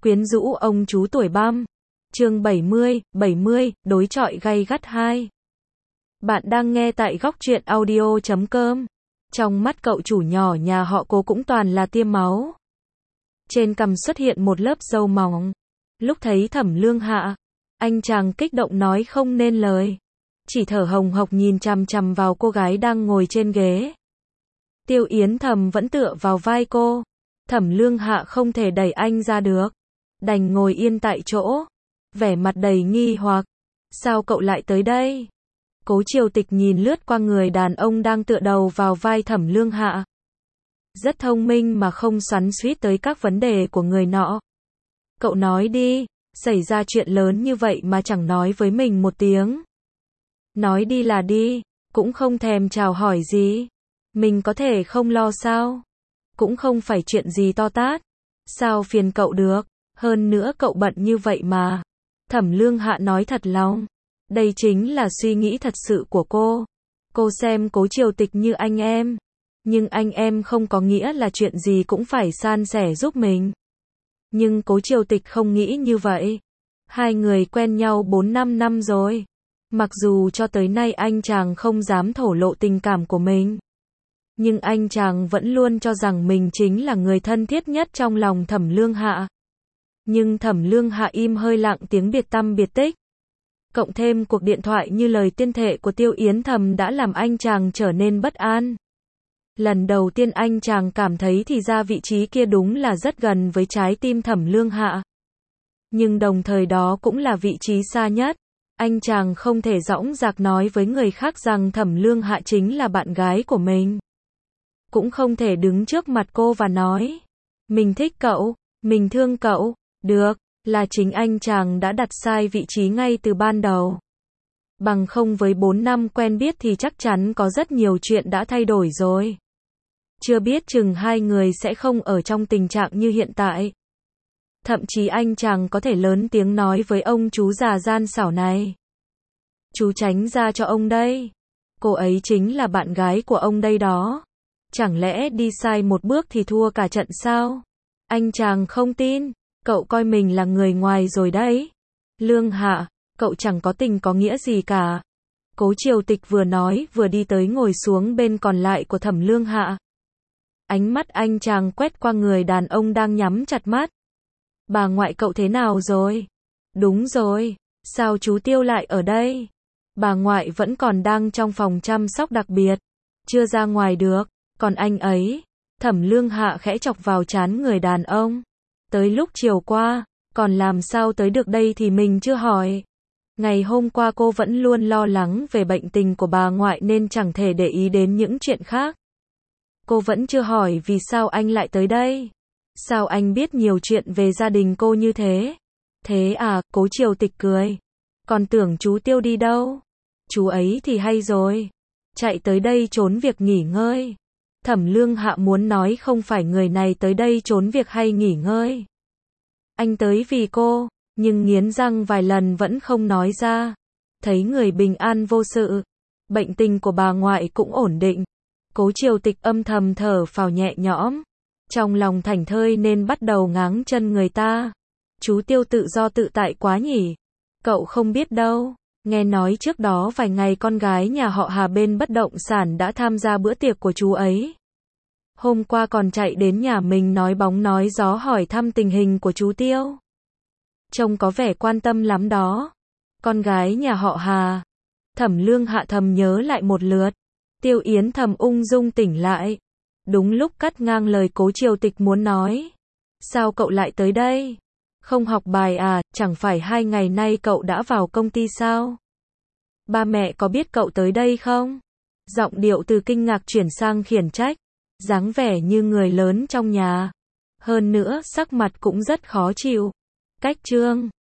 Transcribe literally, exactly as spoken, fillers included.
Quyến rũ ông chú tuổi băm. Chương bảy mươi, bảy mươi, đối chọi gay gắt hai. Bạn đang nghe tại góc truyện audio chấm com. Trong mắt cậu chủ nhỏ nhà họ Cố cũng toàn là tiêm máu. Trên cằm xuất hiện một lớp râu mỏng. Lúc thấy Thẩm Lương Hạ, anh chàng kích động nói không nên lời. Chỉ thở hồng hộc nhìn chằm chằm vào cô gái đang ngồi trên ghế. Tiêu Yến Thầm vẫn tựa vào vai cô. Thẩm Lương Hạ không thể đẩy anh ra được. Đành ngồi yên tại chỗ. Vẻ mặt đầy nghi hoặc. Sao cậu lại tới đây? Cố Triều Tịch nhìn lướt qua người đàn ông đang tựa đầu vào vai Thẩm Lương Hạ. Rất thông minh mà không xoắn xuýt tới các vấn đề của người nọ. Cậu nói đi, xảy ra chuyện lớn như vậy mà chẳng nói với mình một tiếng. Nói đi là đi, cũng không thèm chào hỏi gì. Mình có thể không lo sao? Cũng không phải chuyện gì to tát. Sao phiền cậu được? Hơn nữa cậu bận như vậy mà. Thẩm Lương Hạ nói thật lòng. Đây chính là suy nghĩ thật sự của cô. Cô xem Cố Triều Tịch như anh em. Nhưng anh em không có nghĩa là chuyện gì cũng phải san sẻ giúp mình. Nhưng Cố Triều Tịch không nghĩ như vậy. Hai người quen nhau bốn năm năm rồi. Mặc dù cho tới nay anh chàng không dám thổ lộ tình cảm của mình. Nhưng anh chàng vẫn luôn cho rằng mình chính là người thân thiết nhất trong lòng Thẩm Lương Hạ. Nhưng Thẩm Lương Hạ im hơi lặng tiếng biệt tăm biệt tích. Cộng thêm cuộc điện thoại như lời tuyên thệ của Tiêu Yến Thầm đã làm anh chàng trở nên bất an. Lần đầu tiên anh chàng cảm thấy thì ra vị trí kia đúng là rất gần với trái tim Thẩm Lương Hạ. Nhưng đồng thời đó cũng là vị trí xa nhất. Anh chàng không thể dõng dạc nói với người khác rằng Thẩm Lương Hạ chính là bạn gái của mình. Cũng không thể đứng trước mặt cô và nói, mình thích cậu, mình thương cậu. Được, là chính anh chàng đã đặt sai vị trí ngay từ ban đầu. Bằng không với bốn năm quen biết thì chắc chắn có rất nhiều chuyện đã thay đổi rồi. Chưa biết chừng hai người sẽ không ở trong tình trạng như hiện tại. Thậm chí anh chàng có thể lớn tiếng nói với ông chú già gian xảo này. Chú tránh ra cho ông đây. Cô ấy chính là bạn gái của ông đây đó. Chẳng lẽ đi sai một bước thì thua cả trận sao? Anh chàng không tin. Cậu coi mình là người ngoài rồi đấy. Lương Hạ, cậu chẳng có tình có nghĩa gì cả. Cố Triều Tịch vừa nói vừa đi tới ngồi xuống bên còn lại của Thẩm Lương Hạ. Ánh mắt anh chàng quét qua người đàn ông đang nhắm chặt mắt. Bà ngoại cậu thế nào rồi? Đúng rồi, sao chú Tiêu lại ở đây? Bà ngoại vẫn còn đang trong phòng chăm sóc đặc biệt. Chưa ra ngoài được, còn anh ấy? Thẩm Lương Hạ khẽ chọc vào trán người đàn ông. Tới lúc chiều qua, còn làm sao tới được đây thì mình chưa hỏi. Ngày hôm qua cô vẫn luôn lo lắng về bệnh tình của bà ngoại nên chẳng thể để ý đến những chuyện khác. Cô vẫn chưa hỏi vì sao anh lại tới đây. Sao anh biết nhiều chuyện về gia đình cô như thế? Thế à, Cố Triều Tịch cười. Còn tưởng chú Tiêu đi đâu? Chú ấy thì hay rồi. Chạy tới đây trốn việc nghỉ ngơi. Thẩm Lương Hạ muốn nói không phải người này tới đây trốn việc hay nghỉ ngơi. Anh tới vì cô, nhưng nghiến răng vài lần vẫn không nói ra. Thấy người bình an vô sự. Bệnh tình của bà ngoại cũng ổn định. Cố Triều Tịch âm thầm thở phào nhẹ nhõm. Trong lòng thảnh thơi nên bắt đầu ngáng chân người ta. Chú Tiêu tự do tự tại quá nhỉ. Cậu không biết đâu. Nghe nói trước đó vài ngày con gái nhà họ Hà bên bất động sản đã tham gia bữa tiệc của chú ấy. Hôm qua còn chạy đến nhà mình nói bóng nói gió hỏi thăm tình hình của chú Tiêu. Trông có vẻ quan tâm lắm đó. Con gái nhà họ Hà. Thẩm Lương Hạ thầm nhớ lại một lượt. Tiêu Yến Thầm ung dung tỉnh lại. Đúng lúc cắt ngang lời Cố Triều Tịch muốn nói. Sao cậu lại tới đây? Không học bài à, chẳng phải hai ngày nay cậu đã vào công ty sao? Ba mẹ có biết cậu tới đây không? Giọng điệu từ kinh ngạc chuyển sang khiển trách. Dáng vẻ như người lớn trong nhà. Hơn nữa, sắc mặt cũng rất khó chịu. Cách chương